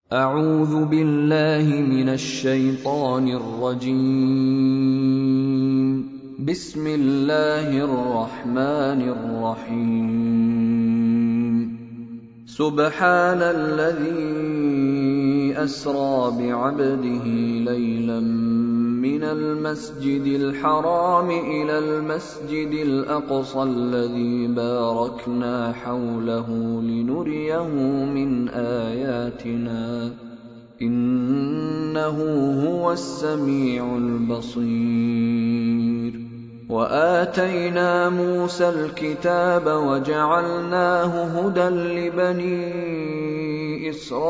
أعوذ بالله من الشيطان الرجيم. بسم الله الرحمن الرحيم. سبحان الذي أسرى بعبده ليلا من المسجد الحرام إلى المسجد الأقصى الذي باركنا حوله لنريه من آياتنا إنه هو السميع البصير. وآتينا موسى الكتاب وجعلناه هدى لبني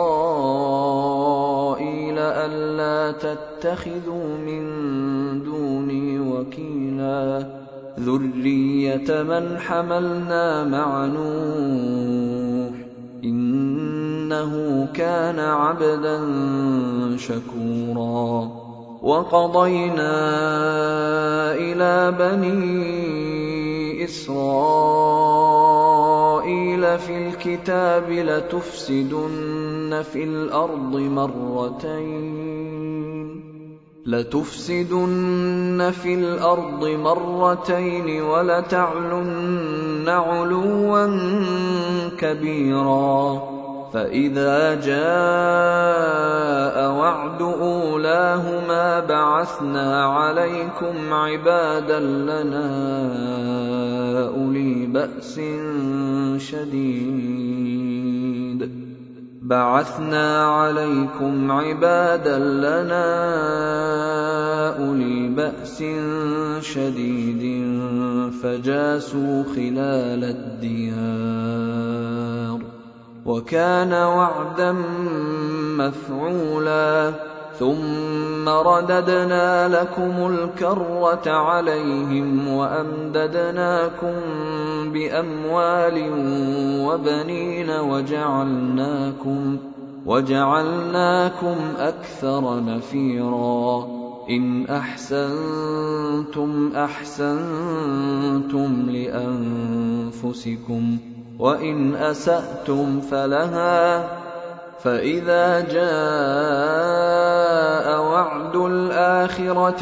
إسرائيل ألا تتخذوا من دوني وكيلا ذرية من حملنا مع نوح إنه كان عبدا شكورا. وقضينا إلى بني إسرائيل في الكتاب لتفسدن في الأرض مرتين ولتعلن علوا كبيرا. فإذا جاء وعد أولاهما بعثنا عليكم عبادا لنا أولي بأس شديد فجاسوا خلال الديار وكان وعدا مفعولا. ثم رددنا لكم الكرة عليهم وأمددناكم بأموال وبنين وجعلناكم أكثر نفيرا. إن أحسنتم أحسنتم لأنفسكم وإن أسأتم فلها. فإذا جاء وعد الآخرة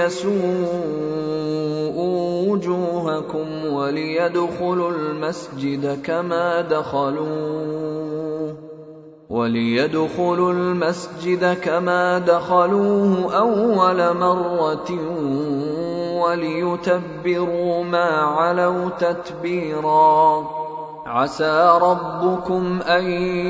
ليسوءوا وجوهكم وليدخلوا المسجد كما دخلوه أول مرة وليتبروا ما علوا تتبيرا. عسى ربكم أن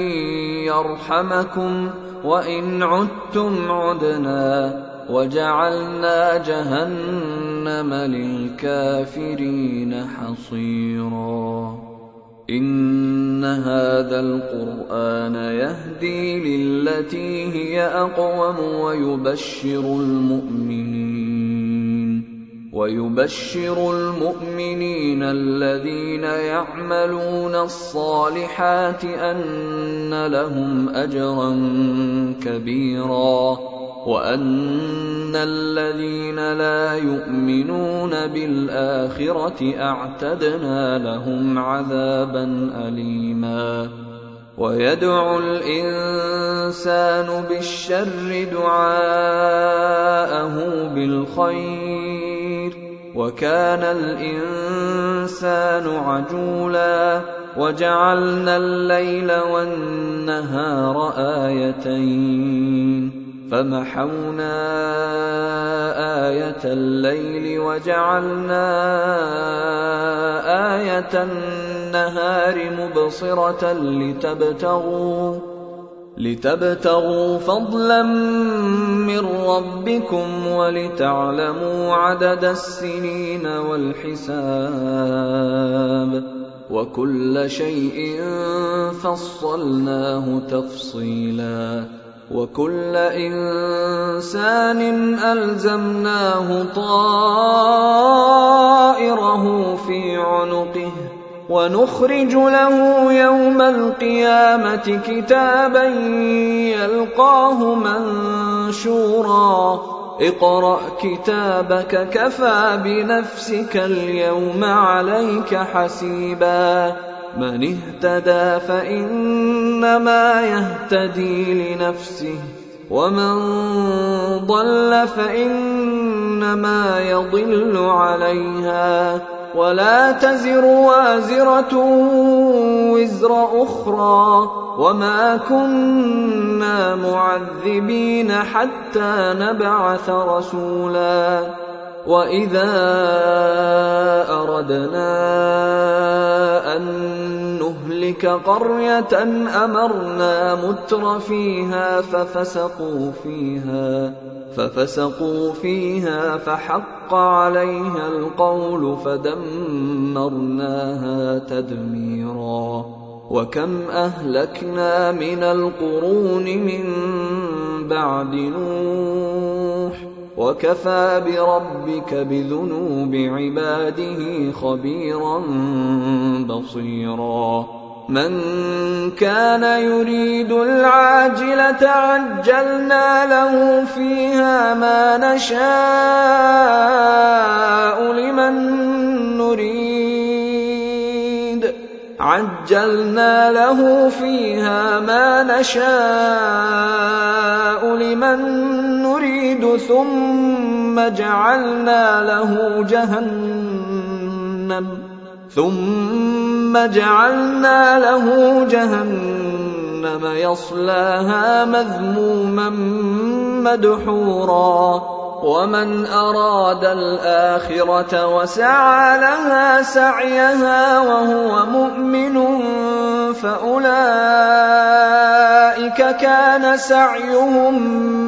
يرحمكم وإن عدتم عدنا وجعلنا جهنم للكافرين حصيرا. إن هذا القرآن يهدي للتي هي أقوم ويبشر المؤمنين الذين يعملون الصالحات أن لهم أجرا كبيرا وأن الذين لا يؤمنون بالآخرة أعتدنا لهم عذابا أليما. ويدعو الإنسان بالشر دعاءه بالخير وكان الإنسان عجولا. وجعلنا الليل والنهار آيتين فمحونا آية الليل وجعلنا آية النهار مبصرة لتبتغوا فضلا من ربكم ولتعلموا عدد السنين والحساب وكل شيء فصلناه تفصيلا. وكل إنسان ألزمناه طائره في عنقه ونخرج له يوم القيامة كتابا يلقاه منشورا. اقرأ كتابك كفى بنفسك اليوم عليك حسيبا. من اهتدى فإنما يهتدي لنفسه ومن ضل فإنما يضل عليها ولا تزر وازرة وزر أخرى وما كنا معذبين حتى نبعث رسولا وإذا أردنا أن نهلك قرية أمرنا متر فيها ففسقوا فيها فحق عليها القول فدمرناها تدميرا وكم أهلكنا من القرون من بعد نوح وكفى بربك بذنوب عباده خبيرا بصيرا من كان يريد العاجلة عجلنا له فيها ما نشاء لمن نريد ثم جعلنا له جهنم يصلاها مذموما مدحورا ومن أراد الآخرة وسعى لها سعيها وهو مؤمن فأولئك كان سعيهم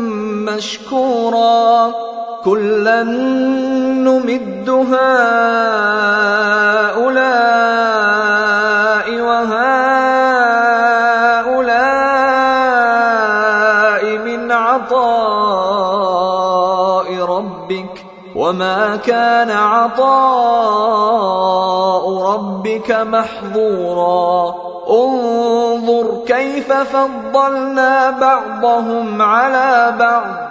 مشكورا كلا نمد هؤلاء وهؤلاء من عطاء ربك وما كان عطاء ربك محظورا انظر كيف فضلنا بعضهم على بعض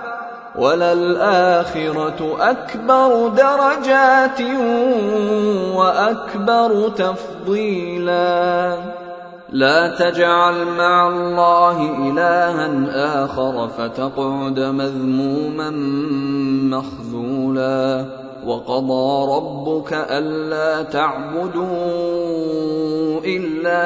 وللآخرة أكبر درجات وأكبر تفضيلا لا تجعل مع الله إلها آخر فتقعد مذموما مخذولا وقضى ربك ألا تعبدوا إلا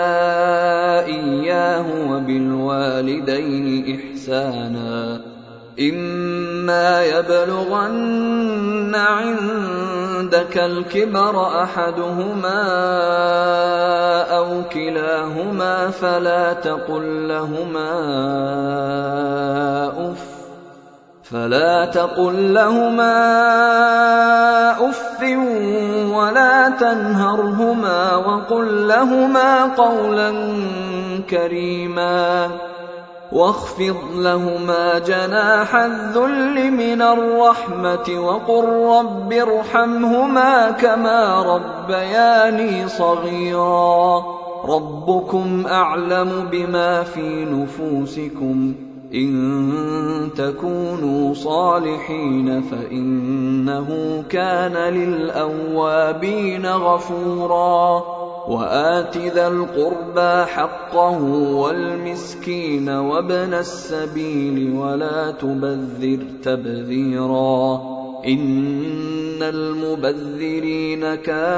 إياه وبالوالدين إحسانا إما يبلغن عندك الكبر أحدهما أو كلاهما فلا تقل لهما أف ولا تنهرهما وقل لهما قولا كريما واخفض لهما جناح الذل من الرحمة وقل رب ارحمهما كما ربياني صغيرا ربكم أعلم بما في نفوسكم إن تكونوا صالحين فإنه كان للأوابين غفورا وآت ذا القربى حقه والمسكين وابن السبيل ولا تبذر تبذيرا إن المبذرين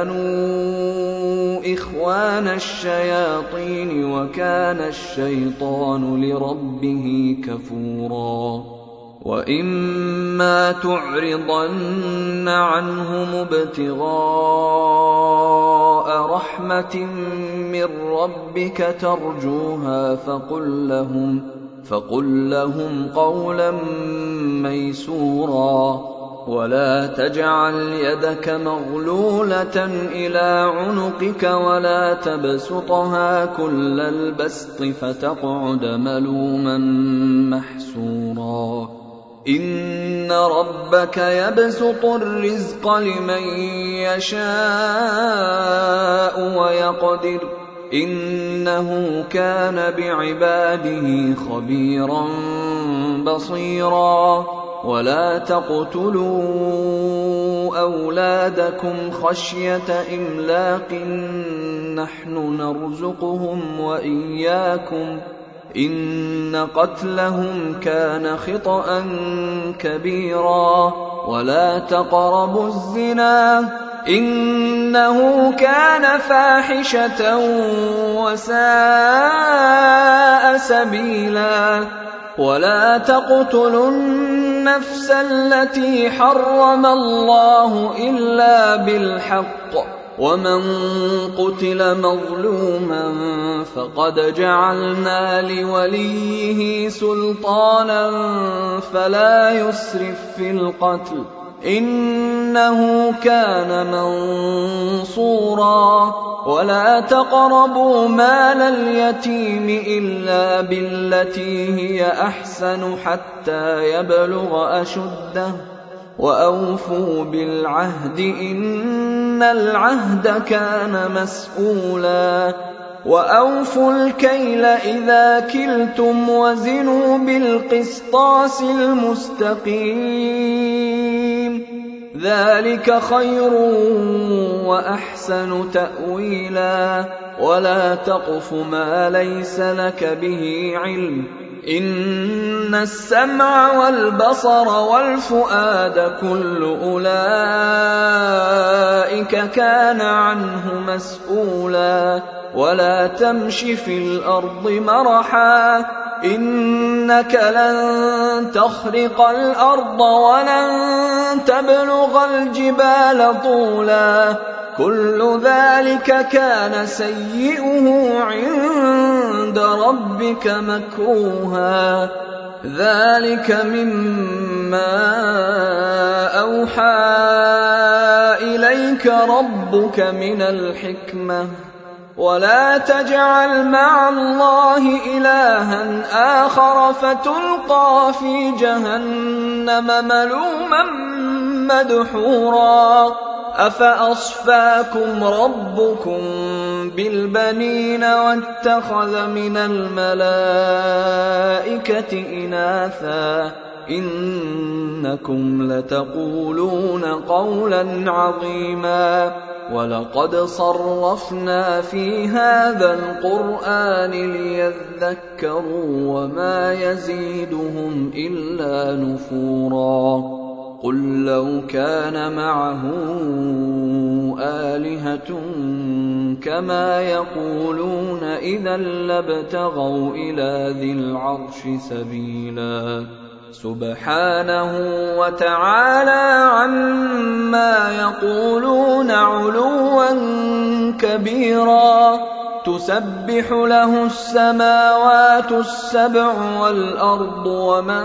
كانوا إخوان الشياطين وكان الشيطان لربه كفورا وإما تعرضن عنهم ابتغاء رحمة من ربك ترجوها فقل لهم قولا ميسورا ولا تجعل يدك مغلولة إلى عنقك ولا تبسطها كل البسط فتقعد ملوما محسورا إن ربك يبسط الرزق لمن يشاء ويقدر إنه كان بعباده خبيرا بصيرا ولا تقتلوا أولادكم خشية إملاق نحن نرزقهم وإياكم إن قتلهم كان خطأ كبيرا ولا تقربوا الزنا إنه كان فاحشة وساء سبيلا ولا تقتلوا النفس التي حرم الله إلا بالحق ومن قتل مظلوما فقد جعلنا لوليه سلطانا فلا يسرف في القتل إنه كان منصورا ولا تقربوا مال اليتيم إلا بالتي هي أحسن حتى يبلغ أشده وأوفوا بالعهد إن العهد كان مسؤولا وأوفوا الكيل إذا كلتم وزنوا بالقسطاس المستقيم ذلك خير وأحسن تأويلا ولا تقف ما ليس لك به علم إن السمع والبصر والفؤاد كل أولئك كان عنه مسؤولا ولا تمش في الأرض مرحا إنك لن تخرق الأرض ولن تبلغ الجبال طولا كل ذلك كان سيئه عند ربك مكروها ذلك مما أوحى إليك ربك من الحكمة ولا تجعل مع الله إلها آخر فتلقى في جهنم ملوما مدحورا أفأصفاكم ربكم بالبنين واتخذ من الملائكة إناثا إنكم لتقولون قولا عظيما ولقد صرفنا في هذا القرآن ليذكروا وما يزيدهم إلا نفورا قل لو كان معه آلهة كما يقولون إذا لابتغوا إلى ذي العرش سبيلا سبحانه وتعالى عما يقولون علوا كبيرا تسبح له السماوات السبع والأرض ومن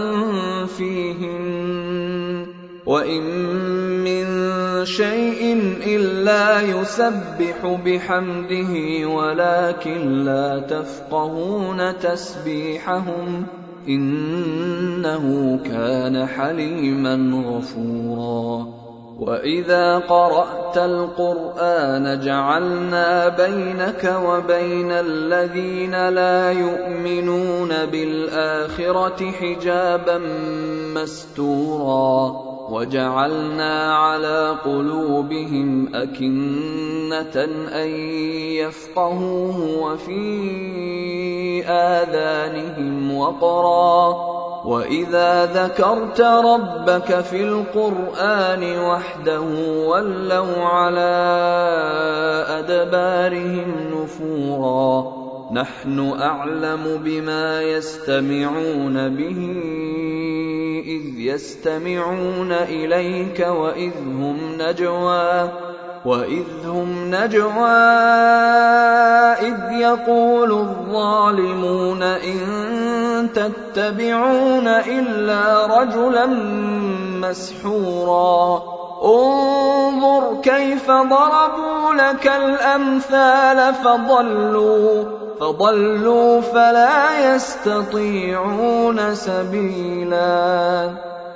فيهن وإن من شيء إلا يسبح بحمده ولكن لا تفقهون تسبيحهم إنه كان حليما غفورا وإذا قرأت القرآن جعلنا بينك وبين الذين لا يؤمنون بالآخرة حجابا مستورا وجعلنا على قلوبهم أكنة أن يفقهوه وفي آذانهم وقرا وإذا ذكرت ربك في القرآن وحده ولوا على أدبارهم نفورا نحن أعلم بما يستمعون به إذ يستمعون إليك وإذ هم نجوى إذ يقول الظالمون إن تتبعون إلا رجلا مسحورا انظر كيف ضربوا لك الأمثال فضلوا فلا يستطيعون سبيلا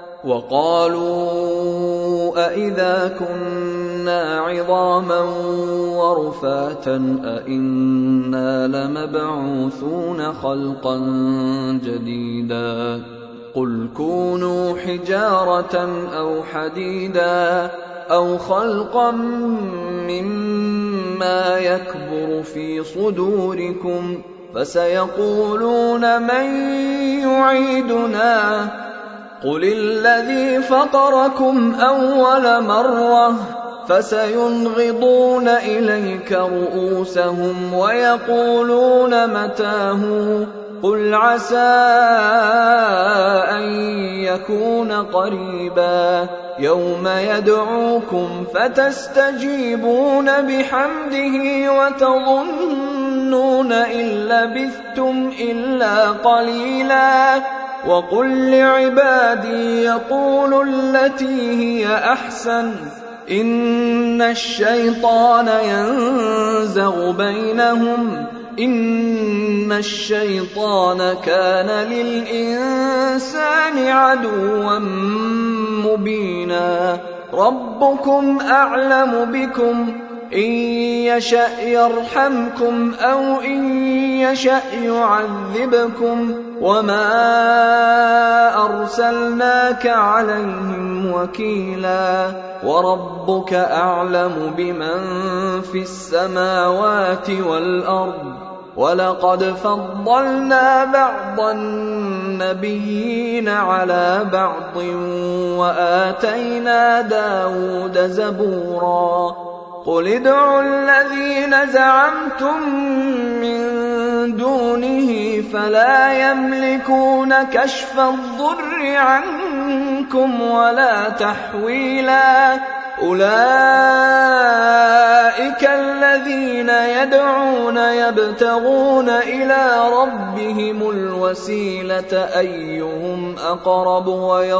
وقالوا أئذا كنا عظاما ورفاتا أئنا لمبعوثون خلقا جديدا قل كونوا حجارة أو حديدا أو خلقا مما ما يكبر في صدوركم فسيقولون من يعيدنا قل الذي فطركم أول مرة فسينغضون إليك رؤوسهم ويقولون متى هو قل عسى أن يكون قريبا يوم يدعوكم فتستجيبون بحمده وتظنون إن لبثتم إلا قليلا وقل لعبادي يقولوا التي هي أحسن إن الشيطان ينزغ بينهم إن الشيطان كان للإنسان عدوا مبينا ربكم أعلم بكم إن يشأ يرحمكم أو إن يشأ يعذبكم وما أرسلناك عليهم وكيلا وربك أعلم بمن في السماوات والأرض ولقد فضلنا بعض النبيين على بعض وآتينا داود زبورا قل ادعوا الذين زعمتم من دونه فلا يملكون كشف الضر عنكم ولا تحويلا أولئك الذين يدعون يبتغون إلى ربهم الوسيلة أيهم أقرب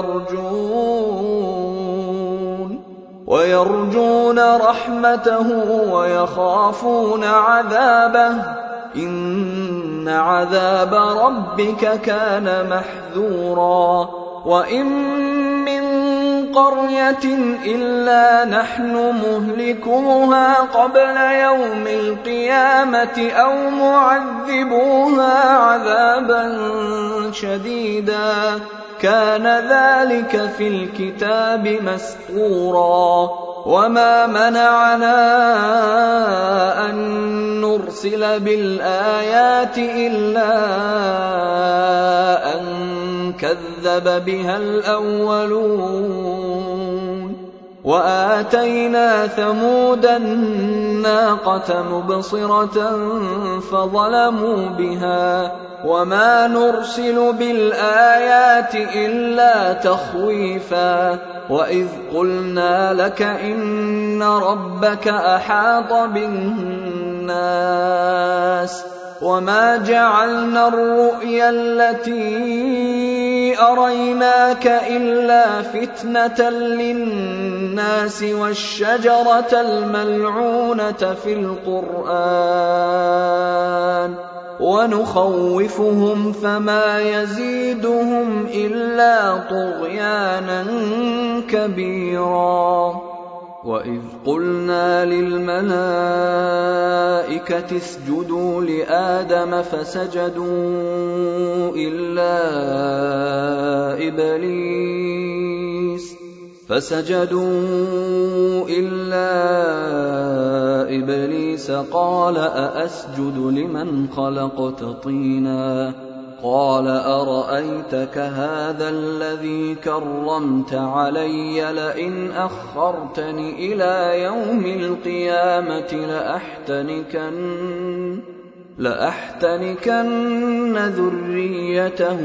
ويرجون رحمته ويخافون عذابه إن عذاب ربك كان محذورا وإن من قرية إلا نحن مهلكوها قبل يوم القيامة أو معذبوها عذابا شديدا كان ذلك في الكتاب مسطورا وما منعنا أن نرسل بالآيات إلا أن كذب بها الأولون وآتينا ثمود الناقة مبصرة فظلموا بها وما نرسل بالآيات إلا تخويفا وإذ قلنا لك إن ربك أحاط بالناس وما جعلنا الرؤيا التي أريناك إلا فتنة للناس والشجرة الملعونة في القرآن ونخوفهم فما يزيدهم إلا طغيانا كبيرا وإذ قلنا للملائكة اسجدوا لآدم فسجدوا إلا إبليس قال أأسجد لمن خلقت طينا قال أرأيتك هذا الذي كرمت علي لئن أخرتني إلى يوم القيامة لأحتنكن ذريته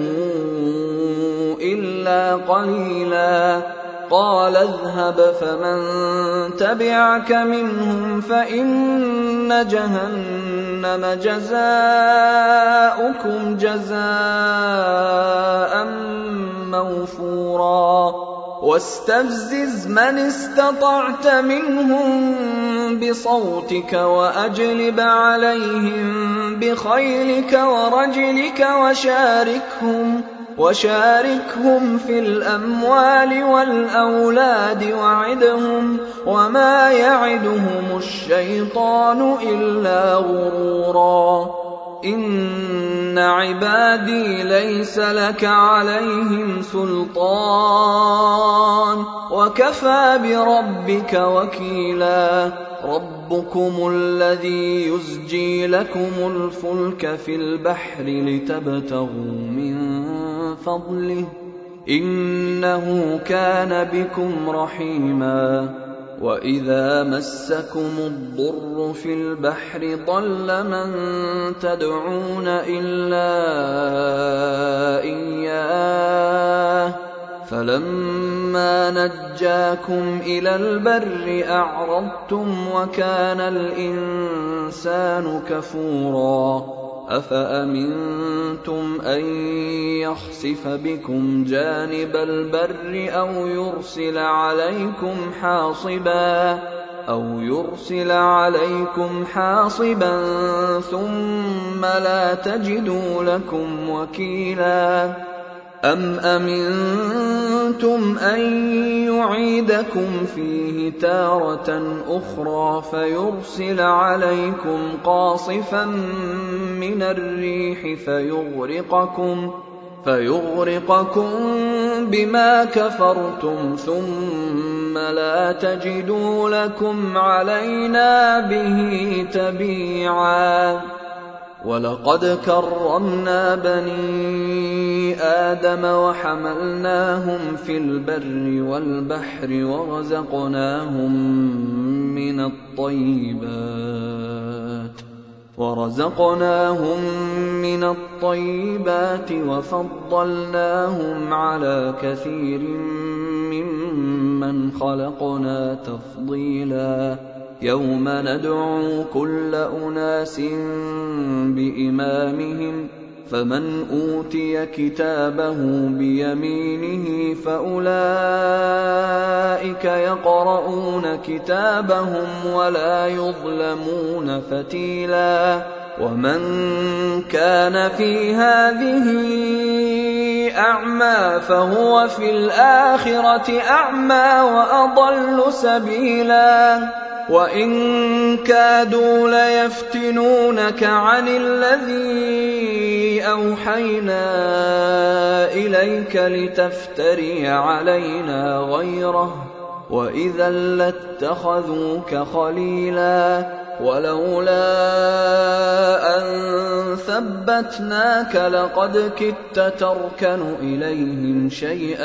إلا قليلا قال اذهب فمن تبعك منهم فإن جهنم جزاؤكم جزاء موفورا واستفزز من استطعت منهم بصوتك وأجلب عليهم بخيلك ورجلك وشاركهم في الأموال والأولاد وعدهم وما يعدهم الشيطان إلا غرورا إن عبادي ليس لك عليهم سلطان وكفى بربك وكيلا ربكم الذي يزجي لكم الفلك في البحر لتبتغوا من فضله إنه كان بكم رحيما وإذا مسكم الضر في البحر ضل من تدعون إلا إياه فلما نجاكم إلى البر أعرضتم وكان الإنسان كفورا أفأمنتم أن يخسف بكم جانب البر أو يرسل عليكم حاصبا ثم لا تجدوا لكم وكيلا أم أمنتم أن يعيدكم فيه تارة أخرى فيرسل عليكم قاصفا من الريح فيغرقكم بما كفرتم ثم لا تجدوا لكم علينا به تبيعا ولقد كرمنا بني آدم وحملناهم في البر والبحر ورزقناهم من الطيبات وفضلناهم على كثير ممن خلقنا تفضيلا يوم ندعو كل أناس بإمامهم فمن أوتي كتابه بيمينه فأولئك يقرؤون كتابهم ولا يظلمون فتيلا ومن كان في هذه أعمى فهو في الآخرة أعمى وأضل سبيلا وإن كادوا ليفتنونك عن الذي أوحينا إليك لتفتري علينا غيره وإذا لاتخذوك خليلا ولولا أن ثبتناك لقد كدت تركن إليهم شيئا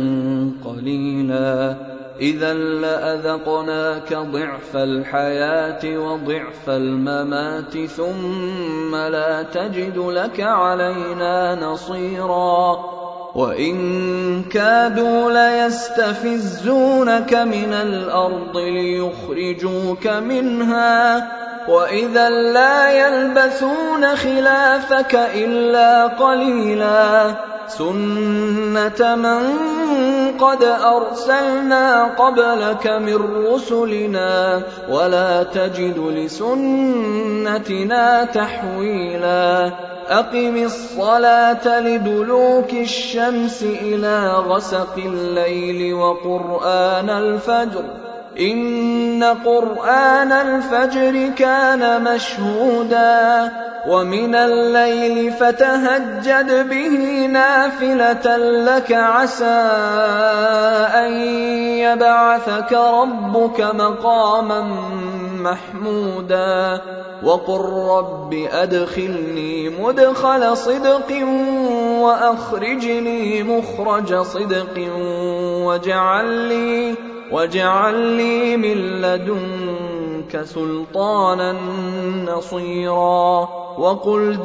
قليلا إذا لأذقناك ضعف الحياة وضعف الممات ثم لا تجد لك علينا نصيرا وإن كادوا ليستفزونك من الأرض ليخرجوك منها وإذا لا يلبثون خلافك إلا قليلا سنة من قد أرسلنا قبلك من رسلنا ولا تجد لسنتنا تحويلا أقم الصلاة لدلوك الشمس إلى غسق الليل وقرآن الفجر إن قرآن الفجر كان مشهودا ومن الليل فتهجد به نافلة لك عسى أن يبعثك ربك مقاما محمودا وقل رب أدخلني مدخل صدق وأخرجني مخرج صدق واجعل لي من لدنك سلطانا نصيرا وقل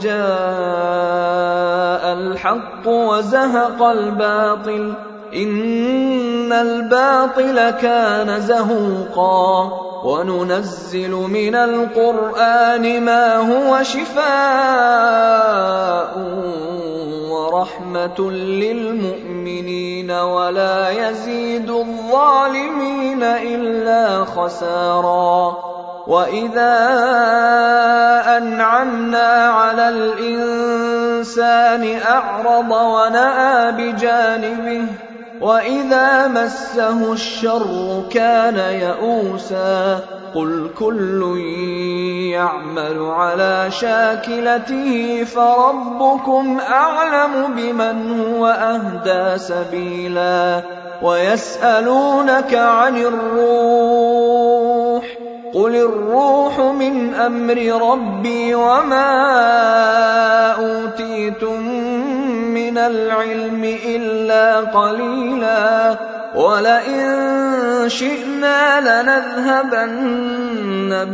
جاء الحق وزهق الباطل إن الباطل كان زهوقا وننزل من القرآن ما هو شفاء ورحمة للمؤمنين ولا يزيد الظالمين إلا خسارا وإذا أنعمنا على الإنسان أعرض ونأى بجانبه وإذا مسه الشر كان يئوسا قل كل يعمل على شاكلته فربكم أعلم بمن هو أهدى سبيلا ويسألونك عن الروح قل الروح من أمر ربي وما أوتيتم من العلم إلا قليلا ولئن شئنا لنذهبن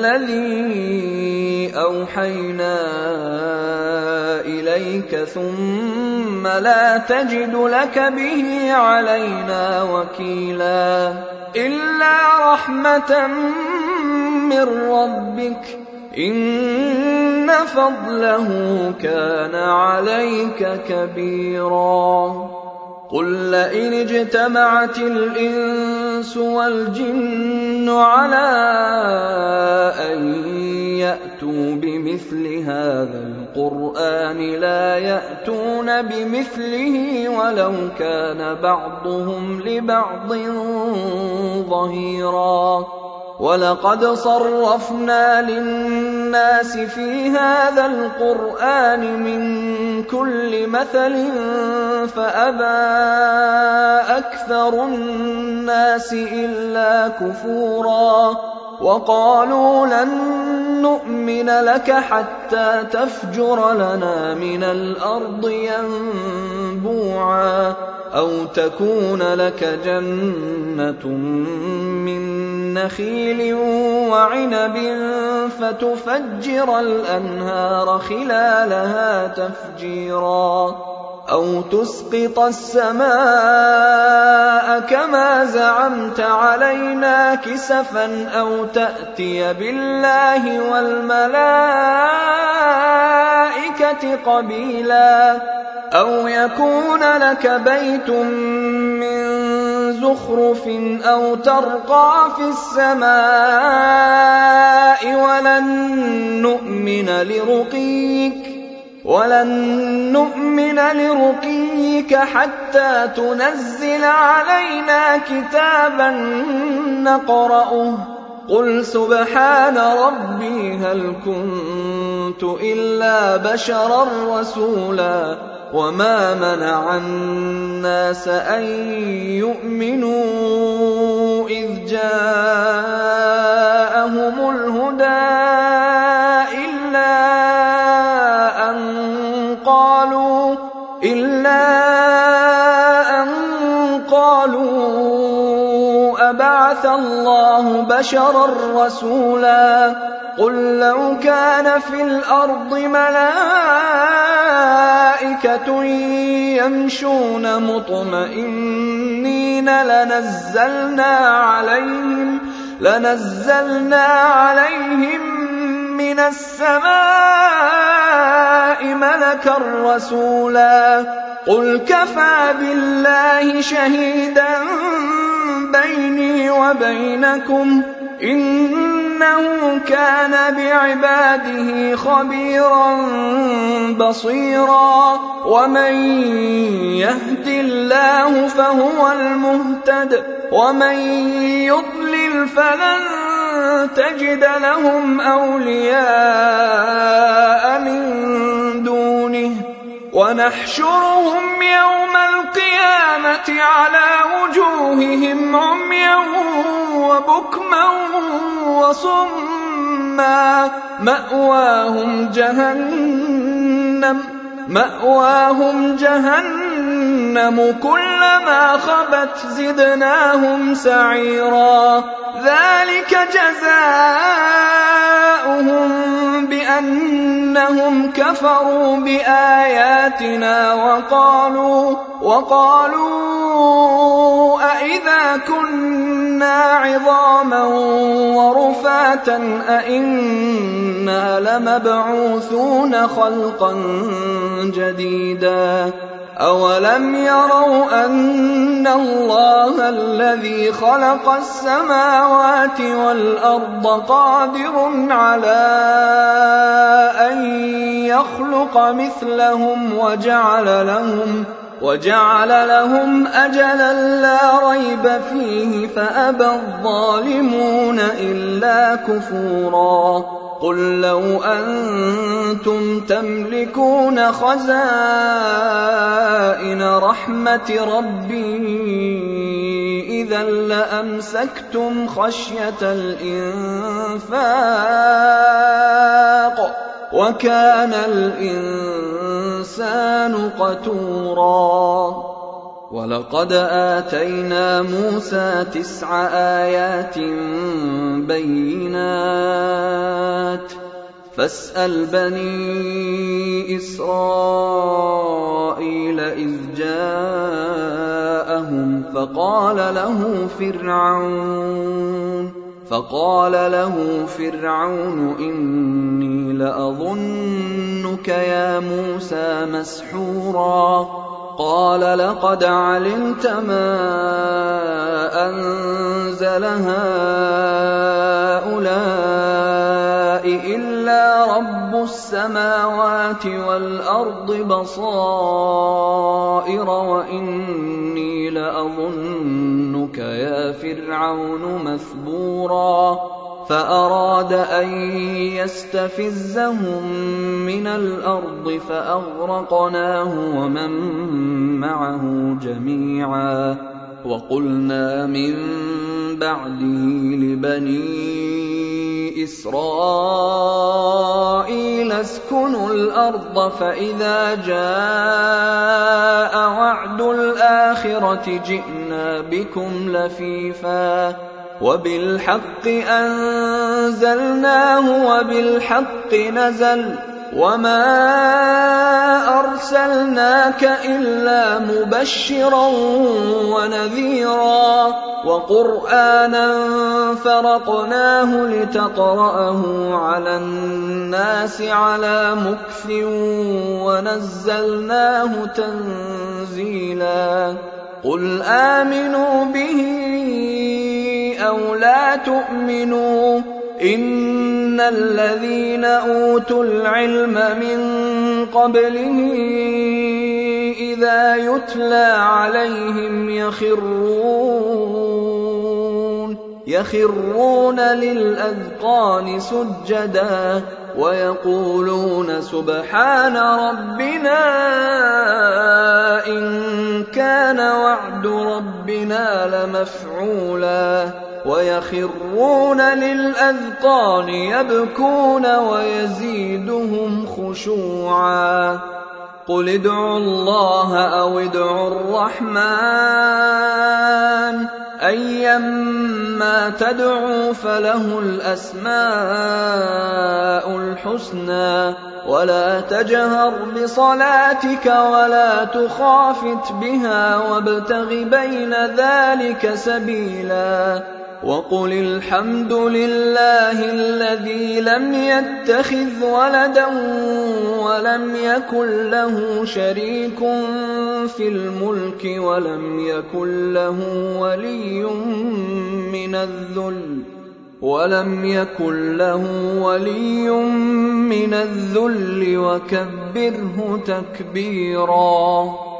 بالذي أوحينا إليك ثم لا تجد لك به علينا وكيلا إلا رحمة من ربك إن فضله كان عليك كبيرا قل لئن اجتمعت الإنس والجن على أن يأتوا بمثل هذا القرآن لا يأتون بمثله ولو كان بعضهم لبعض ظهيرا ولقد صرفنا للناس في هذا القرآن من كل مثل فأبى أكثر الناس إلا كفورا وقالوا لن نؤمن لك حتى تفجر لنا من الأرض ينبوعا أو تكون لك جنة من نخيل وعنب فتفجر الأنهار خلالها تفجيرا أو تسقط السماء كما زعمت علينا كسفا أو تأتي بالله والملائكة قبيلا أو يكون لك بيت من زخرف أو ترقى في السماء ولن نؤمن لرقيك حتى تنزل علينا كتابا نقرأه قل سبحان ربي هل كنت إلا بشرا رسولا وما منع الناس أن يؤمنوا إذ جاءهم الهدى إلا أن قالوا أبعث الله بشرا رسولا قل لو كان في الأرض ملائكة يمشون مطمئنين لنزلنا عليهم من السماء ملكا رسولا قل كفى بالله شهيدا بيني وبينكم إنه كان بعباده خبيرا بصيرا ومن يهد الله فهو المهتد ومن يضلل فلن تجد لهم أولياء من دونه ونحشرهم يوم القيامة على وجوههم عميا وبكما وصما مأواهم جهنم كلما خبت زدناهم سعيرا ذلك جزاؤهم بأنهم كفروا بآياتنا وقالوا أئذا كنا عظاما ورفاتا أئنا لمبعوثون خلقا جديدا أولم يروا أن الله الذي خلق السماوات والأرض قادر على أن يخلق مثلهم وجعل لهم أجلا لا ريب فيه فأبى الظالمون إلا كفورا قل لو أنتم تملكون خزائن رحمة ربي إذا لأمسكتم خشية الإنفاق وكان الإنسان قتورا ولقد آتينا موسى 9 آيات بينات فاسأل بني إسرائيل إذ جاءهم فقال له فرعون إني لأظنك يا موسى مسحورا قال لقد علمت ما أنزل هؤلاء إلا رب السماوات والأرض بصائر وإني لأظنك يا فرعون مثبورا فأراد أن يستفزهم من الأرض فأغرقناه ومن معه جميعا وقلنا من بعده لبني إسرائيل اسكنوا الأرض فإذا جاء وعد الآخرة جئنا بكم لفيفا وبالحق أنزلناه وبالحق نزل وما أرسلناك إلا مبشرا ونذيرا وقرآنا فرقناه لتقرأه على الناس على مكث ونزلناه تنزيلا قل آمنوا به أو لا تؤمنوا إن الذين أوتوا العلم من قبله إذا يتلى عليهم يخرون للأذقان سجدا ويقولون سبحان ربنا إن كان وعد ربنا لمفعولا ويخرون للأذقان يبكون ويزيدهم خشوعا قل ادعوا الله أو ادعوا الرحمن أيما تدعوا فله الأسماء الحسنى ولا تجهر بصلاتك ولا تخافت بها وابتغ بين ذلك سبيلا وقل الحمد لله الذي لم يتخذ ولدا ولم يكن له شريك في الملك ولم يكن له ولي من الذل وكبره تكبيرا.